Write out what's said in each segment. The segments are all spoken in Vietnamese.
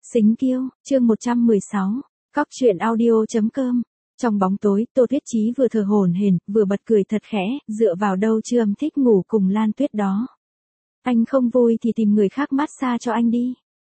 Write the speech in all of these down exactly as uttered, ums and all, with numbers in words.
Xính Kiêu, chương một trăm mười sáu, Cóc truyện audio.com. Trong bóng tối, Tô Tuyết Chí vừa thở hổn hển, vừa bật cười thật khẽ, dựa vào đâu chưa âm thích ngủ cùng Lan Tuyết đó. Anh không vui thì tìm người khác massage cho anh đi.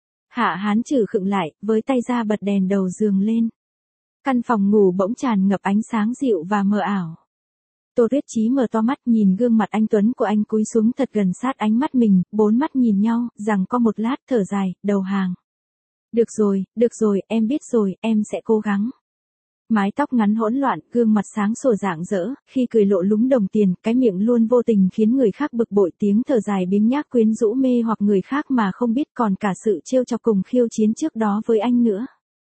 Hạ Hán Trừ khựng lại, với tay ra bật đèn đầu giường lên. Căn phòng ngủ bỗng tràn ngập ánh sáng dịu và mờ ảo. Tô Tuyết Chí mở to mắt nhìn gương mặt anh tuấn của anh cúi xuống thật gần sát ánh mắt mình, bốn mắt nhìn nhau, rằng có một lát thở dài, đầu hàng. Được rồi, được rồi, em biết rồi, em sẽ cố gắng. Mái tóc ngắn hỗn loạn, gương mặt sáng sủa rạng rỡ, khi cười lộ lúng đồng tiền, cái miệng luôn vô tình khiến người khác bực bội, tiếng thở dài biếng nhác quyến rũ mê hoặc người khác mà không biết, còn cả sự trêu chọc cùng khiêu chiến trước đó với anh nữa.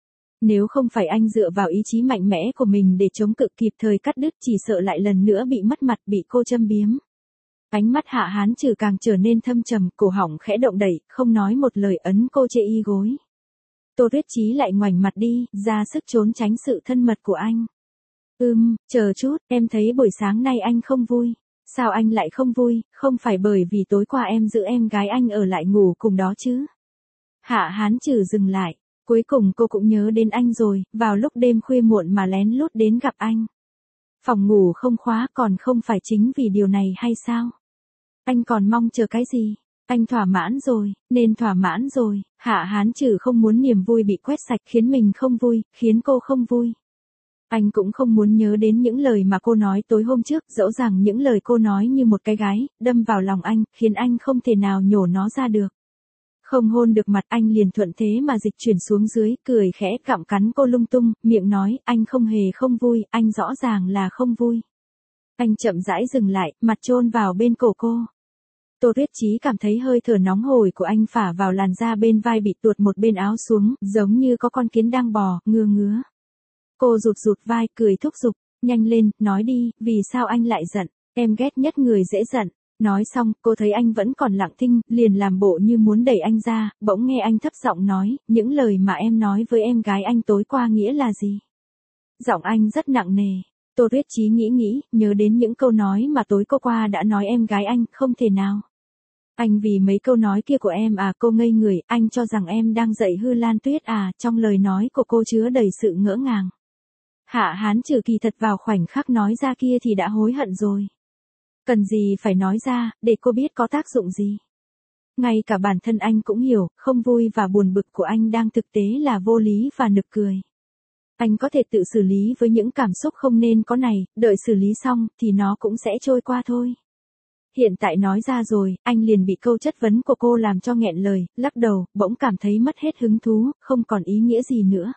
Nếu không phải anh dựa vào ý chí mạnh mẽ của mình để chống cự kịp thời cắt đứt, chỉ sợ lại lần nữa bị mất mặt, bị cô châm biếm. Ánh mắt Hạ Hán Trừ càng trở nên thâm trầm, cổ họng khẽ động đẩy, không nói một lời ấn cô chê y gối. Tô Tuyết Chí lại ngoảnh mặt đi, ra sức trốn tránh sự thân mật của anh. Ừm, chờ chút, em thấy buổi sáng nay anh không vui. Sao anh lại không vui, không phải bởi vì tối qua em giữ em gái anh ở lại ngủ cùng đó chứ? Hạ Hán Trừ dừng lại, cuối cùng cô cũng nhớ đến anh rồi, vào lúc đêm khuya muộn mà lén lút đến gặp anh. Phòng ngủ không khóa còn không phải chính vì điều này hay sao? Anh còn mong chờ cái gì? Anh thỏa mãn rồi, nên thỏa mãn rồi. Hạ Hán Trừ không muốn niềm vui bị quét sạch, khiến mình không vui, khiến cô không vui. Anh cũng không muốn nhớ đến những lời mà cô nói tối hôm trước, dẫu rằng những lời cô nói như một cái gái, đâm vào lòng anh, khiến anh không thể nào nhổ nó ra được. Không hôn được mặt anh liền thuận thế mà dịch chuyển xuống dưới, cười khẽ cặm cắn cô lung tung, miệng nói, anh không hề không vui, anh rõ ràng là không vui. Anh chậm rãi dừng lại, mặt chôn vào bên cổ cô. Tô Tuyết Chí cảm thấy hơi thở nóng hổi của anh phả vào làn da bên vai bị tuột một bên áo xuống, giống như có con kiến đang bò, ngưa ngứa. Cô rụt rụt vai, cười thúc giục, nhanh lên, nói đi, vì sao anh lại giận, em ghét nhất người dễ giận. Nói xong, cô thấy anh vẫn còn lặng thinh, liền làm bộ như muốn đẩy anh ra, bỗng nghe anh thấp giọng nói, những lời mà em nói với em gái anh tối qua nghĩa là gì? Giọng anh rất nặng nề. Tô Tuyết Chí nghĩ nghĩ, nhớ đến những câu nói mà tối cô qua đã nói em gái anh, không thể nào. Anh vì mấy câu nói kia của em à? Cô ngây người, anh cho rằng em đang dạy hư Lan Tuyết à? Trong lời nói của cô chứa đầy sự ngỡ ngàng. Hạ Hán Trừ kỳ thật vào khoảnh khắc nói ra kia thì đã hối hận rồi. Cần gì phải nói ra, để cô biết có tác dụng gì. Ngay cả bản thân anh cũng hiểu, không vui và buồn bực của anh đang thực tế là vô lý và nực cười. Anh có thể tự xử lý với những cảm xúc không nên có này, đợi xử lý xong, thì nó cũng sẽ trôi qua thôi. Hiện tại nói ra rồi, anh liền bị câu chất vấn của cô làm cho nghẹn lời, lắc đầu, bỗng cảm thấy mất hết hứng thú, không còn ý nghĩa gì nữa.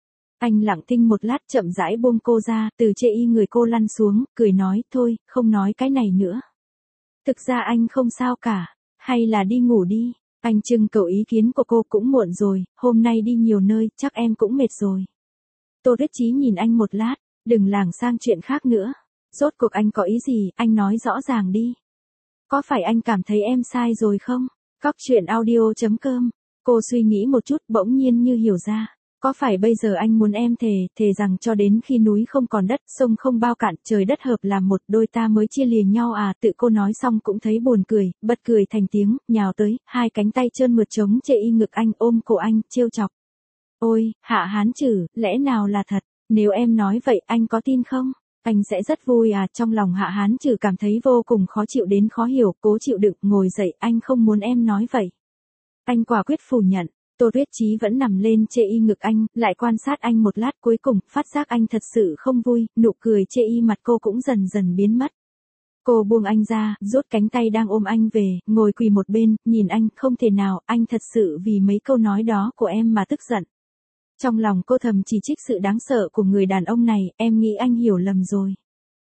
Anh lặng thinh một lát chậm rãi buông cô ra, từ chê y người cô lăn xuống, cười nói, thôi, không nói cái này nữa. Thực ra anh không sao cả, hay là đi ngủ đi. Anh trưng cầu ý kiến của cô, cũng muộn rồi, hôm nay đi nhiều nơi, chắc em cũng mệt rồi. Tô Tuyết Chí nhìn anh một lát, đừng lảng sang chuyện khác nữa. Rốt cuộc anh có ý gì, anh nói rõ ràng đi. Có phải anh cảm thấy em sai rồi không? Cóc truyện audio.com. Cô suy nghĩ một chút, bỗng nhiên như hiểu ra. Có phải bây giờ anh muốn em thề, thề rằng cho đến khi núi không còn đất, sông không bao cạn, trời đất hợp làm một, đôi ta mới chia lìa nhau à? Tự cô nói xong cũng thấy buồn cười, bật cười thành tiếng, nhào tới, hai cánh tay trơn mượt chống chê y ngực anh, ôm cổ anh, trêu chọc. Ôi, Hạ Hán Trừ, lẽ nào là thật? Nếu em nói vậy, anh có tin không? Anh sẽ rất vui à? Trong lòng Hạ Hán Trừ cảm thấy vô cùng khó chịu đến khó hiểu, cố chịu đựng, ngồi dậy, anh không muốn em nói vậy. Anh quả quyết phủ nhận. Tô Tuyết Chí vẫn nằm lên chê y ngực anh, lại quan sát anh một lát, cuối cùng, phát giác anh thật sự không vui, nụ cười chê y mặt cô cũng dần dần biến mất. Cô buông anh ra, rút cánh tay đang ôm anh về, ngồi quỳ một bên, nhìn anh, không thể nào, anh thật sự vì mấy câu nói đó của em mà tức giận. Trong lòng cô thầm chỉ trích sự đáng sợ của người đàn ông này, em nghĩ anh hiểu lầm rồi.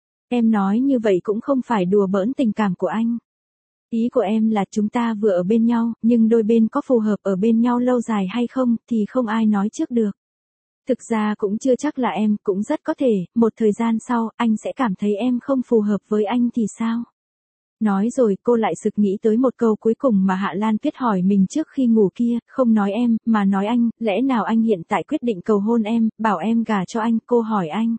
Em nói như vậy cũng không phải đùa bỡn tình cảm của anh. Ý của em là chúng ta vừa ở bên nhau, nhưng đôi bên có phù hợp ở bên nhau lâu dài hay không, thì không ai nói trước được. Thực ra cũng chưa chắc là em, cũng rất có thể, một thời gian sau, anh sẽ cảm thấy em không phù hợp với anh thì sao? Nói rồi cô lại sực nghĩ tới một câu cuối cùng mà Hạ Lan Tuyết hỏi mình trước khi ngủ kia, không nói em, mà nói anh, lẽ nào anh hiện tại quyết định cầu hôn em, bảo em gả cho anh, cô hỏi anh.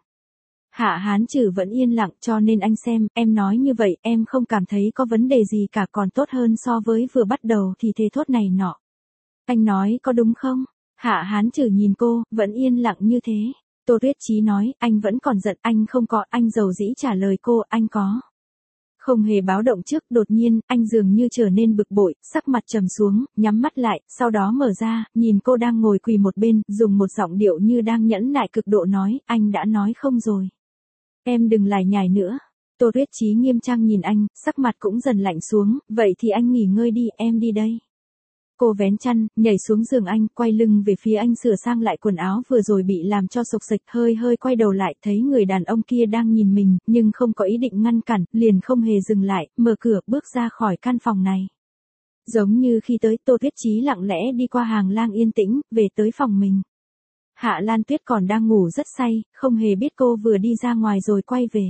Hạ Hán Trừ vẫn yên lặng, cho nên anh xem, em nói như vậy, em không cảm thấy có vấn đề gì cả, còn tốt hơn so với vừa bắt đầu thì thề thốt này nọ. Anh nói có đúng không? Hạ Hán Trừ nhìn cô, vẫn yên lặng như thế. Tô Tuyết Chí nói, anh vẫn còn giận, anh không có, anh dầu dĩ trả lời cô, anh có. Không hề báo động trước, đột nhiên, anh dường như trở nên bực bội, sắc mặt trầm xuống, nhắm mắt lại, sau đó mở ra, nhìn cô đang ngồi quỳ một bên, dùng một giọng điệu như đang nhẫn nại cực độ nói, anh đã nói không rồi. Em đừng lải nhải nữa. Tô Tuyết Chí nghiêm trang nhìn anh, sắc mặt cũng dần lạnh xuống, vậy thì anh nghỉ ngơi đi, em đi đây. Cô vén chăn, nhảy xuống giường anh, quay lưng về phía anh sửa sang lại quần áo vừa rồi bị làm cho sộc sạch, hơi hơi quay đầu lại, thấy người đàn ông kia đang nhìn mình, nhưng không có ý định ngăn cản, liền không hề dừng lại, mở cửa, bước ra khỏi căn phòng này. Giống như khi tới, Tô Tuyết Chí lặng lẽ đi qua hàng lang yên tĩnh, về tới phòng mình. Hạ Lan Tuyết còn đang ngủ rất say, không hề biết cô vừa đi ra ngoài rồi quay về.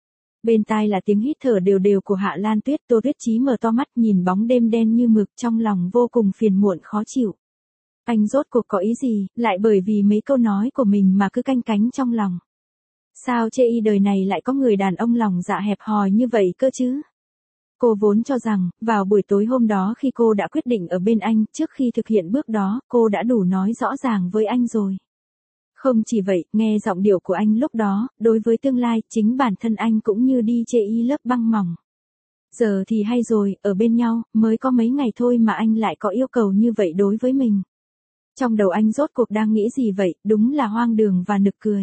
Bên tai là tiếng hít thở đều đều của Hạ Lan Tuyết. Tô Tuyết Chí mở to mắt nhìn bóng đêm đen như mực, trong lòng vô cùng phiền muộn khó chịu. Anh rốt cuộc có ý gì, lại bởi vì mấy câu nói của mình mà cứ canh cánh trong lòng. Sao chê y đời này lại có người đàn ông lòng dạ hẹp hòi như vậy cơ chứ? Cô vốn cho rằng, vào buổi tối hôm đó khi cô đã quyết định ở bên anh, trước khi thực hiện bước đó, cô đã đủ nói rõ ràng với anh rồi. Không chỉ vậy, nghe giọng điệu của anh lúc đó, đối với tương lai, chính bản thân anh cũng như đi chê y lớp băng mỏng. Giờ thì hay rồi, ở bên nhau, mới có mấy ngày thôi mà anh lại có yêu cầu như vậy đối với mình. Trong đầu anh rốt cuộc đang nghĩ gì vậy, đúng là hoang đường và nực cười.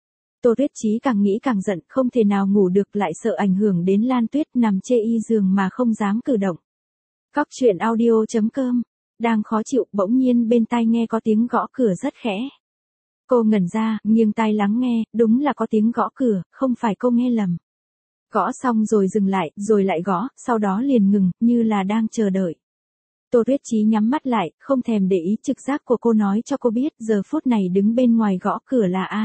Tô Tuyết Chí càng nghĩ càng giận, không thể nào ngủ được, lại sợ ảnh hưởng đến Lan Tuyết, nằm chê y giường mà không dám cử động. Cóc truyện audio chấm com, đang khó chịu, bỗng nhiên bên tai nghe có tiếng gõ cửa rất khẽ. Cô ngẩn ra, nghiêng tai lắng nghe, đúng là có tiếng gõ cửa, không phải cô nghe lầm. Gõ xong rồi dừng lại, rồi lại gõ, sau đó liền ngừng, như là đang chờ đợi. Tô Tuyết Chí nhắm mắt lại, không thèm để ý trực giác của cô nói cho cô biết giờ phút này đứng bên ngoài gõ cửa là ai.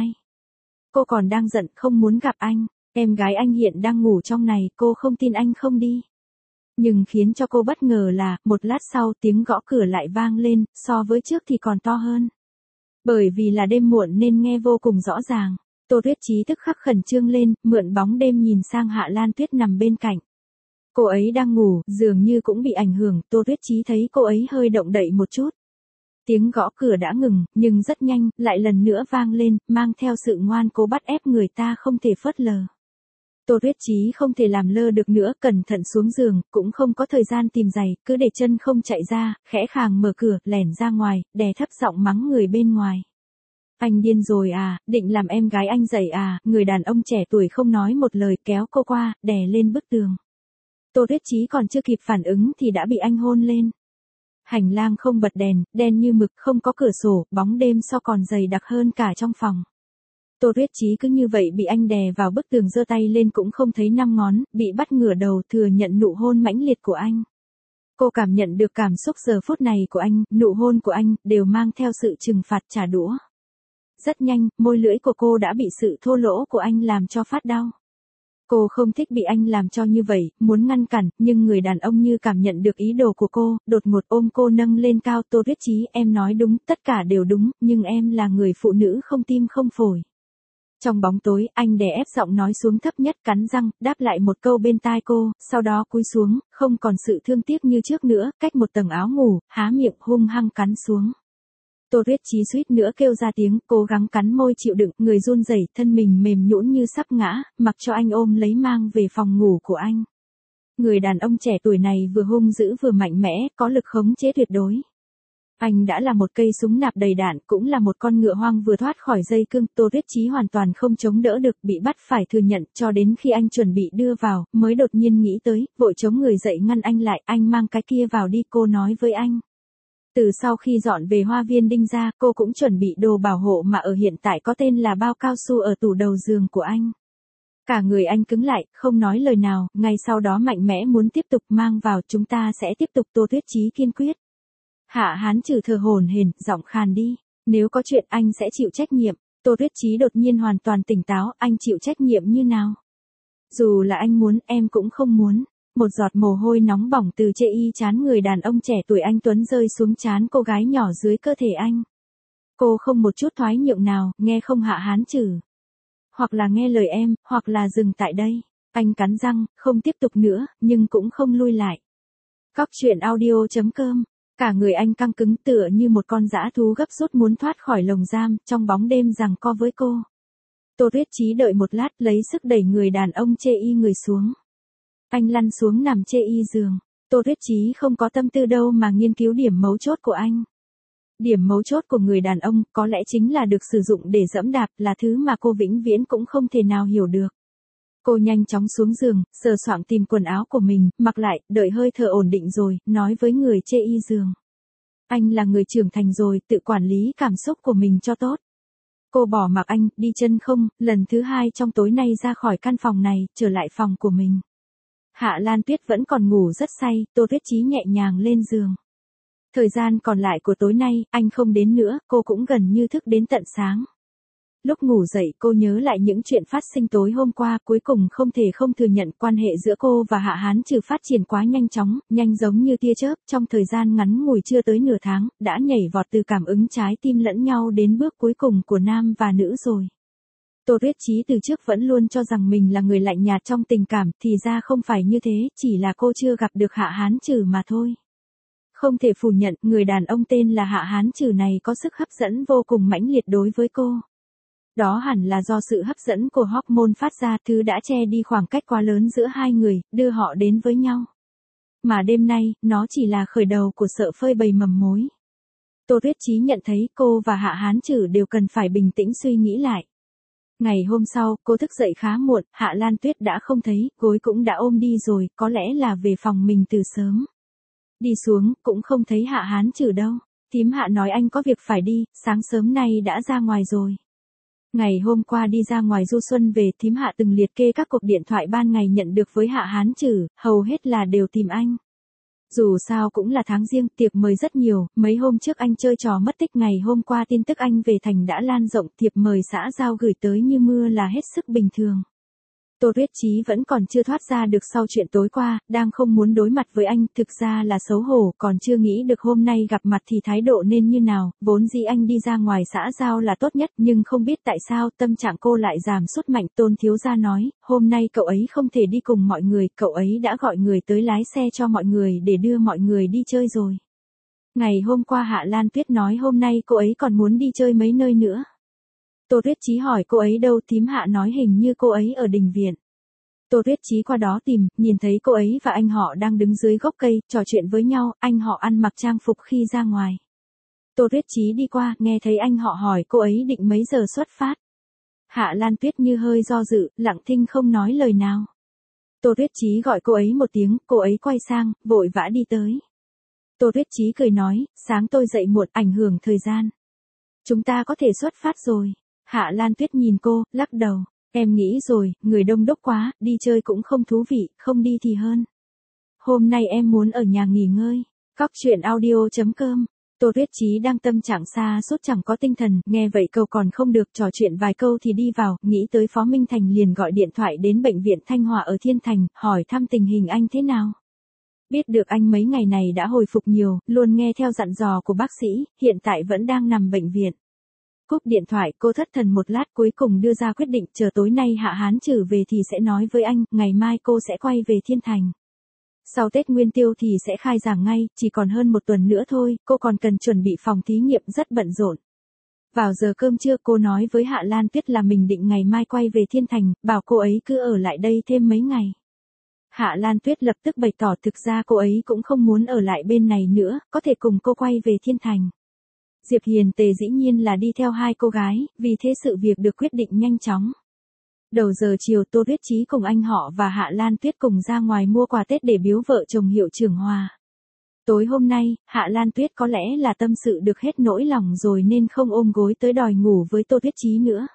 Cô còn đang giận, không muốn gặp anh, em gái anh hiện đang ngủ trong này, cô không tin anh không đi. Nhưng khiến cho cô bất ngờ là, một lát sau tiếng gõ cửa lại vang lên, so với trước thì còn to hơn. Bởi vì là đêm muộn nên nghe vô cùng rõ ràng. Tô Tuyết Chí tức khắc khẩn trương lên, mượn bóng đêm nhìn sang Hạ Lan Tuyết nằm bên cạnh. Cô ấy đang ngủ, dường như cũng bị ảnh hưởng, Tô Tuyết Chí thấy cô ấy hơi động đậy một chút. Tiếng gõ cửa đã ngừng, nhưng rất nhanh, lại lần nữa vang lên, mang theo sự ngoan cố bắt ép người ta không thể phớt lờ. Tô Tuyết Chí không thể làm lơ được nữa, cẩn thận xuống giường, cũng không có thời gian tìm giày, cứ để chân không chạy ra, khẽ khàng mở cửa, lẻn ra ngoài, đè thấp giọng mắng người bên ngoài. Anh điên rồi à, định làm em gái anh dậy à, người đàn ông trẻ tuổi không nói một lời kéo cô qua, đè lên bức tường. Tô Tuyết Chí còn chưa kịp phản ứng thì đã bị anh hôn lên. Hành lang không bật đèn, đen như mực, không có cửa sổ, bóng đêm so còn dày đặc hơn cả trong phòng. Tô Tuyết Chí cứ như vậy bị anh đè vào bức tường, giơ tay lên cũng không thấy năm ngón, bị bắt ngửa đầu thừa nhận nụ hôn mãnh liệt của anh. Cô cảm nhận được cảm xúc giờ phút này của anh, nụ hôn của anh, đều mang theo sự trừng phạt trả đũa. Rất nhanh, môi lưỡi của cô đã bị sự thô lỗ của anh làm cho phát đau. Cô không thích bị anh làm cho như vậy, muốn ngăn cản, nhưng người đàn ông như cảm nhận được ý đồ của cô, đột ngột ôm cô nâng lên cao. Tô Tuyết Chí, em nói đúng, tất cả đều đúng, nhưng em là người phụ nữ không tim không phổi. Trong bóng tối, anh đè ép giọng nói xuống thấp nhất, cắn răng, đáp lại một câu bên tai cô, sau đó cúi xuống, không còn sự thương tiếc như trước nữa, cách một tầng áo ngủ, há miệng hung hăng cắn xuống. Tô Tuyết Chí suýt nữa kêu ra tiếng, cố gắng cắn môi chịu đựng, người run rẩy, thân mình mềm nhũn như sắp ngã, mặc cho anh ôm lấy mang về phòng ngủ của anh. Người đàn ông trẻ tuổi này vừa hung dữ vừa mạnh mẽ, có lực khống chế tuyệt đối. Anh đã là một cây súng nạp đầy đạn, cũng là một con ngựa hoang vừa thoát khỏi dây cương. Tô Tuyết Chí hoàn toàn không chống đỡ được, bị bắt phải thừa nhận, cho đến khi anh chuẩn bị đưa vào, mới đột nhiên nghĩ tới, vội chống người dậy ngăn anh lại, anh mang cái kia vào đi, cô nói với anh. Từ sau khi dọn về hoa viên Đinh gia, cô cũng chuẩn bị đồ bảo hộ mà ở hiện tại có tên là bao cao su ở tủ đầu giường của anh. Cả người anh cứng lại, không nói lời nào, ngay sau đó mạnh mẽ muốn tiếp tục mang vào, chúng ta sẽ tiếp tục. Tô Tuyết Chí kiên quyết. Hạ Hán Trừ thở hổn hển, giọng khàn đi, nếu có chuyện anh sẽ chịu trách nhiệm. Tô Tuyết Chí đột nhiên hoàn toàn tỉnh táo, anh chịu trách nhiệm như nào? Dù là anh muốn, em cũng không muốn. Một giọt mồ hôi nóng bỏng từ chê y trán người đàn ông trẻ tuổi anh tuấn rơi xuống trán cô gái nhỏ dưới cơ thể anh. Cô không một chút thoái nhượng nào, nghe không Hạ Hán Trừ? Hoặc là nghe lời em, hoặc là dừng tại đây. Anh cắn răng, không tiếp tục nữa, nhưng cũng không lui lại. Cóc truyện audio chấm com Cả người anh căng cứng tựa như một con dã thú gấp rút muốn thoát khỏi lồng giam, trong bóng đêm giằng co với cô. Tô Tuyết Chí đợi một lát lấy sức đẩy người đàn ông chê y người xuống. Anh lăn xuống nằm chê y giường. Tô Tuyết Chí không có tâm tư đâu mà nghiên cứu điểm mấu chốt của anh. Điểm mấu chốt của người đàn ông có lẽ chính là được sử dụng để dẫm đạp, là thứ mà cô vĩnh viễn cũng không thể nào hiểu được. Cô nhanh chóng xuống giường, sờ soạng tìm quần áo của mình, mặc lại, đợi hơi thở ổn định rồi, nói với người chê y giường. Anh là người trưởng thành rồi, tự quản lý cảm xúc của mình cho tốt. Cô bỏ mặc anh, đi chân không, lần thứ hai trong tối nay ra khỏi căn phòng này, trở lại phòng của mình. Hạ Lan Tuyết vẫn còn ngủ rất say, Tô Tuyết Chí nhẹ nhàng lên giường. Thời gian còn lại của tối nay, anh không đến nữa, cô cũng gần như thức đến tận sáng. Lúc ngủ dậy cô nhớ lại những chuyện phát sinh tối hôm qua, cuối cùng không thể không thừa nhận quan hệ giữa cô và Hạ Hán Trừ phát triển quá nhanh chóng, nhanh giống như tia chớp, trong thời gian ngắn ngủi chưa tới nửa tháng, đã nhảy vọt từ cảm ứng trái tim lẫn nhau đến bước cuối cùng của nam và nữ rồi. Tô Tuyết Chí từ trước vẫn luôn cho rằng mình là người lạnh nhạt trong tình cảm, thì ra không phải như thế, chỉ là cô chưa gặp được Hạ Hán Trừ mà thôi. Không thể phủ nhận, người đàn ông tên là Hạ Hán Trừ này có sức hấp dẫn vô cùng mãnh liệt đối với cô. Đó hẳn là do sự hấp dẫn của hormone phát ra, thứ đã che đi khoảng cách quá lớn giữa hai người, đưa họ đến với nhau. Mà đêm nay, nó chỉ là khởi đầu của sợ phơi bày mầm mối. Tô Tuyết Chí nhận thấy cô và Hạ Hán Trừ đều cần phải bình tĩnh suy nghĩ lại. Ngày hôm sau, cô thức dậy khá muộn, Hạ Lan Tuyết đã không thấy, gối cũng đã ôm đi rồi, có lẽ là về phòng mình từ sớm. Đi xuống, cũng không thấy Hạ Hán Trừ đâu. Thím Hạ nói anh có việc phải đi, sáng sớm nay đã ra ngoài rồi. Ngày hôm qua đi ra ngoài du xuân về, thím Hạ từng liệt kê các cuộc điện thoại ban ngày nhận được với Hạ Hán Trừ, hầu hết là đều tìm anh. Dù sao cũng là tháng riêng, tiệc mời rất nhiều, mấy hôm trước anh chơi trò mất tích, ngày hôm qua tin tức anh về thành đã lan rộng, thiệp mời xã giao gửi tới như mưa là hết sức bình thường. Tô Tuyết Chí vẫn còn chưa thoát ra được sau chuyện tối qua, đang không muốn đối mặt với anh, thực ra là xấu hổ, còn chưa nghĩ được hôm nay gặp mặt thì thái độ nên như nào, vốn dĩ anh đi ra ngoài xã giao là tốt nhất, nhưng không biết tại sao tâm trạng cô lại giảm sút mạnh. Tôn thiếu gia nói, hôm nay cậu ấy không thể đi cùng mọi người, cậu ấy đã gọi người tới lái xe cho mọi người để đưa mọi người đi chơi rồi. Ngày hôm qua Hạ Lan Tuyết nói hôm nay cô ấy còn muốn đi chơi mấy nơi nữa. Tô Tuyết Chí hỏi cô ấy đâu, thím Hạ nói hình như cô ấy ở đình viện. Tô Tuyết Chí qua đó tìm, nhìn thấy cô ấy và anh họ đang đứng dưới gốc cây, trò chuyện với nhau, anh họ ăn mặc trang phục khi ra ngoài. Tô Tuyết Chí đi qua, nghe thấy anh họ hỏi cô ấy định mấy giờ xuất phát. Hạ Lan Tuyết như hơi do dự, lặng thinh không nói lời nào. Tô Tuyết Chí gọi cô ấy một tiếng, cô ấy quay sang, vội vã đi tới. Tô Tuyết Chí cười nói, sáng tôi dậy muộn, ảnh hưởng thời gian. Chúng ta có thể xuất phát rồi. Hạ Lan Tuyết nhìn cô, lắc đầu. Em nghĩ rồi, người đông đúc quá, đi chơi cũng không thú vị, không đi thì hơn. Hôm nay em muốn ở nhà nghỉ ngơi. Cóc truyện audio chấm com. Tô Tuyết Chí đang tâm trạng xa sút chẳng có tinh thần, nghe vậy câu còn không được, trò chuyện vài câu thì đi vào, nghĩ tới Phó Minh Thành liền gọi điện thoại đến bệnh viện Thanh Hòa ở Thiên Thành, hỏi thăm tình hình anh thế nào. Biết được anh mấy ngày này đã hồi phục nhiều, luôn nghe theo dặn dò của bác sĩ, hiện tại vẫn đang nằm bệnh viện. Cúp điện thoại, cô thất thần một lát cuối cùng đưa ra quyết định, chờ tối nay Hạ Hán Trừ về thì sẽ nói với anh, ngày mai cô sẽ quay về Thiên Thành. Sau Tết Nguyên Tiêu thì sẽ khai giảng ngay, chỉ còn hơn một tuần nữa thôi, cô còn cần chuẩn bị phòng thí nghiệm rất bận rộn. Vào giờ cơm trưa cô nói với Hạ Lan Tuyết là mình định ngày mai quay về Thiên Thành, bảo cô ấy cứ ở lại đây thêm mấy ngày. Hạ Lan Tuyết lập tức bày tỏ thực ra cô ấy cũng không muốn ở lại bên này nữa, có thể cùng cô quay về Thiên Thành. Diệp Hiền Tề dĩ nhiên là đi theo hai cô gái, vì thế sự việc được quyết định nhanh chóng. Đầu giờ chiều Tô Tuyết Chí cùng anh họ và Hạ Lan Tuyết cùng ra ngoài mua quà Tết để biếu vợ chồng Hiệu trưởng Hòa. Tối hôm nay, Hạ Lan Tuyết có lẽ là tâm sự được hết nỗi lòng rồi nên không ôm gối tới đòi ngủ với Tô Tuyết Chí nữa.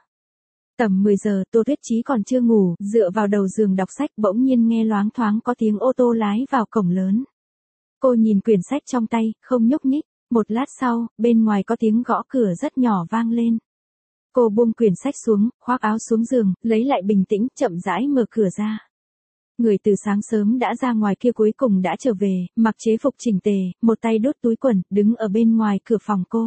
Tầm mười giờ Tô Tuyết Chí còn chưa ngủ, dựa vào đầu giường đọc sách bỗng nhiên nghe loáng thoáng có tiếng ô tô lái vào cổng lớn. Cô nhìn quyển sách trong tay, không nhúc nhích. Một lát sau, bên ngoài có tiếng gõ cửa rất nhỏ vang lên. Cô buông quyển sách xuống, khoác áo xuống giường, lấy lại bình tĩnh, chậm rãi mở cửa ra. Người từ sáng sớm đã ra ngoài kia cuối cùng đã trở về, mặc chế phục chỉnh tề, một tay đút túi quần, đứng ở bên ngoài cửa phòng cô.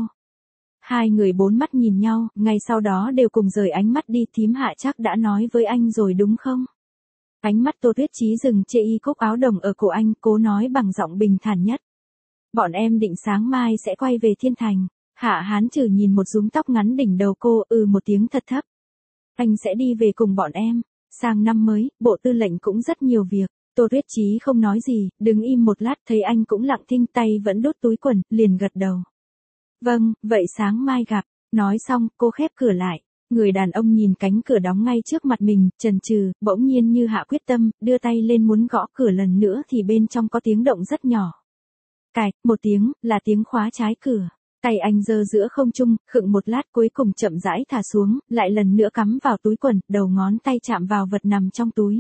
Hai người bốn mắt nhìn nhau, ngay sau đó đều cùng rời ánh mắt đi. Thím Hạ chắc đã nói với anh rồi đúng không? Ánh mắt Tô Tuyết Chí dừng chê y cúc áo đồng ở cổ anh, cố nói bằng giọng bình thản nhất. Bọn em định sáng mai sẽ quay về Thiên Thành. Hạ Hán Trừ nhìn một rúm tóc ngắn đỉnh đầu cô, ừ một tiếng thật thấp. Anh sẽ đi về cùng bọn em. Sang năm mới, bộ tư lệnh cũng rất nhiều việc. Tô Tuyết Chí không nói gì, đứng im một lát thấy anh cũng lặng thinh, tay vẫn đút túi quần, liền gật đầu. Vâng, vậy sáng mai gặp. Nói xong, cô khép cửa lại. Người đàn ông nhìn cánh cửa đóng ngay trước mặt mình, chần chừ, bỗng nhiên như hạ quyết tâm, đưa tay lên muốn gõ cửa lần nữa thì bên trong có tiếng động rất nhỏ. Cạch, một tiếng, là tiếng khóa trái cửa. Tay anh giơ giữa không trung, khựng một lát cuối cùng chậm rãi thả xuống, lại lần nữa cắm vào túi quần, đầu ngón tay chạm vào vật nằm trong túi.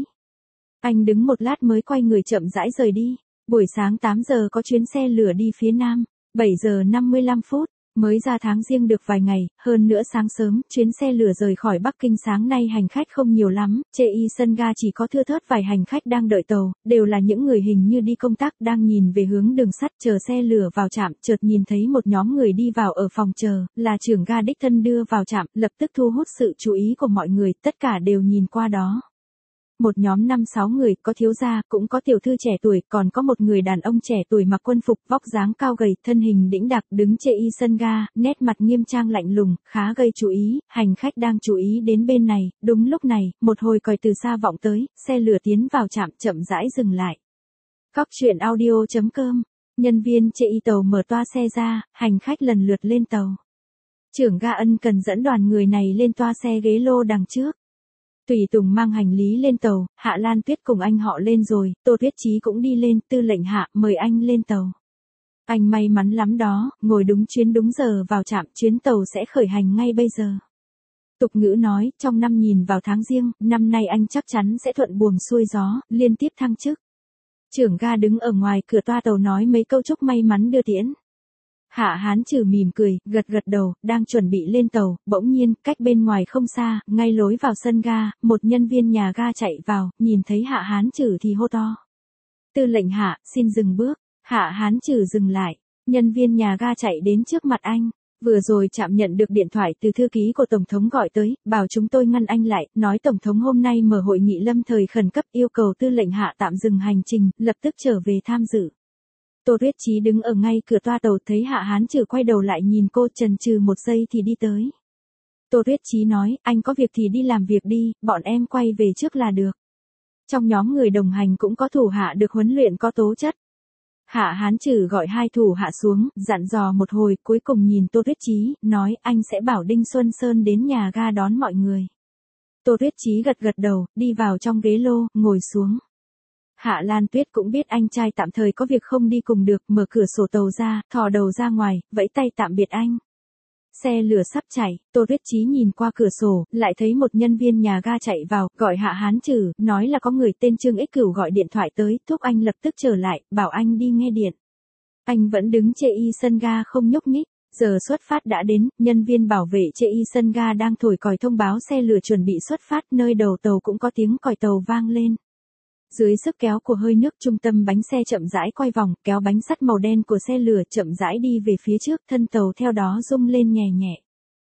Anh đứng một lát mới quay người chậm rãi rời đi. Buổi sáng tám giờ có chuyến xe lửa đi phía Nam, bảy giờ năm mươi lăm phút. Mới ra tháng Giêng được vài ngày, hơn nữa sáng sớm, chuyến xe lửa rời khỏi Bắc Kinh sáng nay hành khách không nhiều lắm, chê y sân ga chỉ có thưa thớt vài hành khách đang đợi tàu, đều là những người hình như đi công tác đang nhìn về hướng đường sắt chờ xe lửa vào trạm, chợt nhìn thấy một nhóm người đi vào ở phòng chờ, là trưởng ga đích thân đưa vào trạm, lập tức thu hút sự chú ý của mọi người, tất cả đều nhìn qua đó. Một nhóm năm sáu người, có thiếu gia, cũng có tiểu thư trẻ tuổi, còn có một người đàn ông trẻ tuổi mặc quân phục, vóc dáng cao gầy, thân hình đĩnh đạc, đứng chê y sân ga, nét mặt nghiêm trang lạnh lùng, khá gây chú ý, hành khách đang chú ý đến bên này, đúng lúc này, một hồi còi từ xa vọng tới, xe lửa tiến vào trạm, chậm rãi dừng lại. Cóc truyện audio chấm com, nhân viên chê y tàu mở toa xe ra, hành khách lần lượt lên tàu. Trưởng ga ân cần dẫn đoàn người này lên toa xe ghế lô đằng trước. Tùy Tùng mang hành lý lên tàu, Hạ Lan Tuyết cùng anh họ lên rồi, Tô Tuyết Chí cũng đi lên, tư lệnh Hạ, mời anh lên tàu. Anh may mắn lắm đó, ngồi đúng chuyến đúng giờ vào trạm, chuyến tàu sẽ khởi hành ngay bây giờ. Tục ngữ nói, trong năm nhìn vào tháng Giêng, năm nay anh chắc chắn sẽ thuận buồm xuôi gió, liên tiếp thăng chức. Trưởng ga đứng ở ngoài cửa toa tàu nói mấy câu chúc may mắn đưa tiễn. Hạ Hán Trừ mỉm cười, gật gật đầu, đang chuẩn bị lên tàu, bỗng nhiên, cách bên ngoài không xa, ngay lối vào sân ga, một nhân viên nhà ga chạy vào, nhìn thấy Hạ Hán Trừ thì hô to. Tư lệnh Hạ, xin dừng bước. Hạ Hán Trừ dừng lại, nhân viên nhà ga chạy đến trước mặt anh. Vừa rồi trạm nhận được điện thoại từ thư ký của Tổng thống gọi tới, bảo chúng tôi ngăn anh lại, nói Tổng thống hôm nay mở hội nghị lâm thời khẩn cấp yêu cầu tư lệnh Hạ tạm dừng hành trình, lập tức trở về tham dự. Tô Tuyết Chí đứng ở ngay cửa toa tàu thấy Hạ Hán Trừ quay đầu lại nhìn cô chần chừ một giây thì đi tới. Tô Tuyết Chí nói, anh có việc thì đi làm việc đi, bọn em quay về trước là được. Trong nhóm người đồng hành cũng có thủ hạ được huấn luyện có tố chất. Hạ Hán Trừ gọi hai thủ hạ xuống, dặn dò một hồi, cuối cùng nhìn Tô Tuyết Chí, nói anh sẽ bảo Đinh Xuân Sơn đến nhà ga đón mọi người. Tô Tuyết Chí gật gật đầu, đi vào trong ghế lô, ngồi xuống. Hạ Lan Tuyết cũng biết anh trai tạm thời có việc không đi cùng được, mở cửa sổ tàu ra, thò đầu ra ngoài, vẫy tay tạm biệt anh. Xe lửa sắp chạy, Tô Tuyết Chí nhìn qua cửa sổ, lại thấy một nhân viên nhà ga chạy vào, gọi Hạ Hán Trừ, nói là có người tên Trương Ích Cửu gọi điện thoại tới, thúc anh lập tức trở lại, bảo anh đi nghe điện. Anh vẫn đứng chê y sân ga không nhúc nhích, giờ xuất phát đã đến, nhân viên bảo vệ chê y sân ga đang thổi còi thông báo xe lửa chuẩn bị xuất phát, nơi đầu tàu cũng có tiếng còi tàu vang lên. Dưới sức kéo của hơi nước, trung tâm bánh xe chậm rãi quay vòng, kéo bánh sắt màu đen của xe lửa chậm rãi đi về phía trước, thân tàu theo đó rung lên nhẹ nhẹ.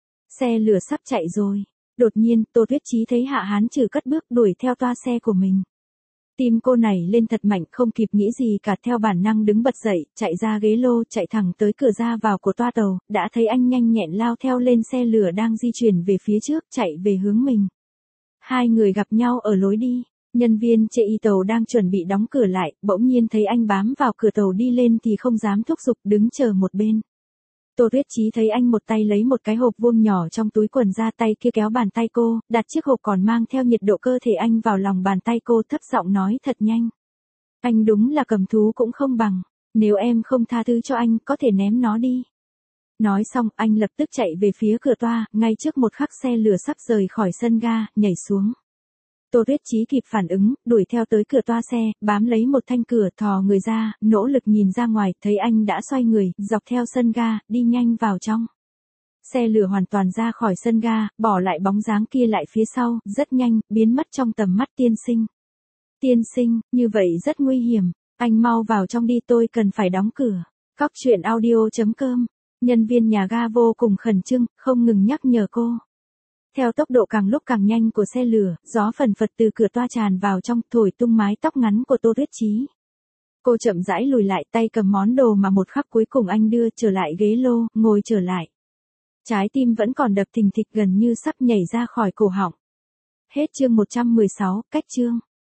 Xe lửa sắp chạy rồi. Đột nhiên, Tô Tuyết Chí thấy Hạ Hán Trừ cất bước đuổi theo toa xe của mình. Tim cô này lên thật mạnh, không kịp nghĩ gì cả, theo bản năng đứng bật dậy, chạy ra ghế lô, chạy thẳng tới cửa ra vào của toa tàu, đã thấy anh nhanh nhẹn lao theo lên xe lửa đang di chuyển về phía trước, chạy về hướng mình. Hai người gặp nhau ở lối đi. Nhân viên chê y tàu đang chuẩn bị đóng cửa lại, bỗng nhiên thấy anh bám vào cửa tàu đi lên thì không dám thúc giục, đứng chờ một bên. Tô Tuyết Chí thấy anh một tay lấy một cái hộp vuông nhỏ trong túi quần ra, tay kia kéo bàn tay cô, đặt chiếc hộp còn mang theo nhiệt độ cơ thể anh vào lòng bàn tay cô, thấp giọng nói thật nhanh. Anh đúng là cầm thú cũng không bằng, nếu em không tha thứ cho anh, có thể ném nó đi. Nói xong, anh lập tức chạy về phía cửa toa, ngay trước một khắc xe lửa sắp rời khỏi sân ga, nhảy xuống. Tô Tuyết Chí kịp phản ứng, đuổi theo tới cửa toa xe, bám lấy một thanh cửa, thò người ra, nỗ lực nhìn ra ngoài, thấy anh đã xoay người, dọc theo sân ga, đi nhanh vào trong. Xe lửa hoàn toàn ra khỏi sân ga, bỏ lại bóng dáng kia lại phía sau, rất nhanh, biến mất trong tầm mắt tiên sinh. Tiên sinh, như vậy rất nguy hiểm, anh mau vào trong đi, tôi cần phải đóng cửa. Cóc truyện audio chấm com, nhân viên nhà ga vô cùng khẩn trương, không ngừng nhắc nhở cô. Theo tốc độ càng lúc càng nhanh của xe lửa, gió phần phật từ cửa toa tràn vào trong, thổi tung mái tóc ngắn của Tô Tuyết Chí. Cô chậm rãi lùi lại, tay cầm món đồ mà một khắc cuối cùng anh đưa, trở lại ghế lô, ngồi trở lại. Trái tim vẫn còn đập thình thịch, gần như sắp nhảy ra khỏi cổ họng. Hết chương một trăm mười sáu, cách chương.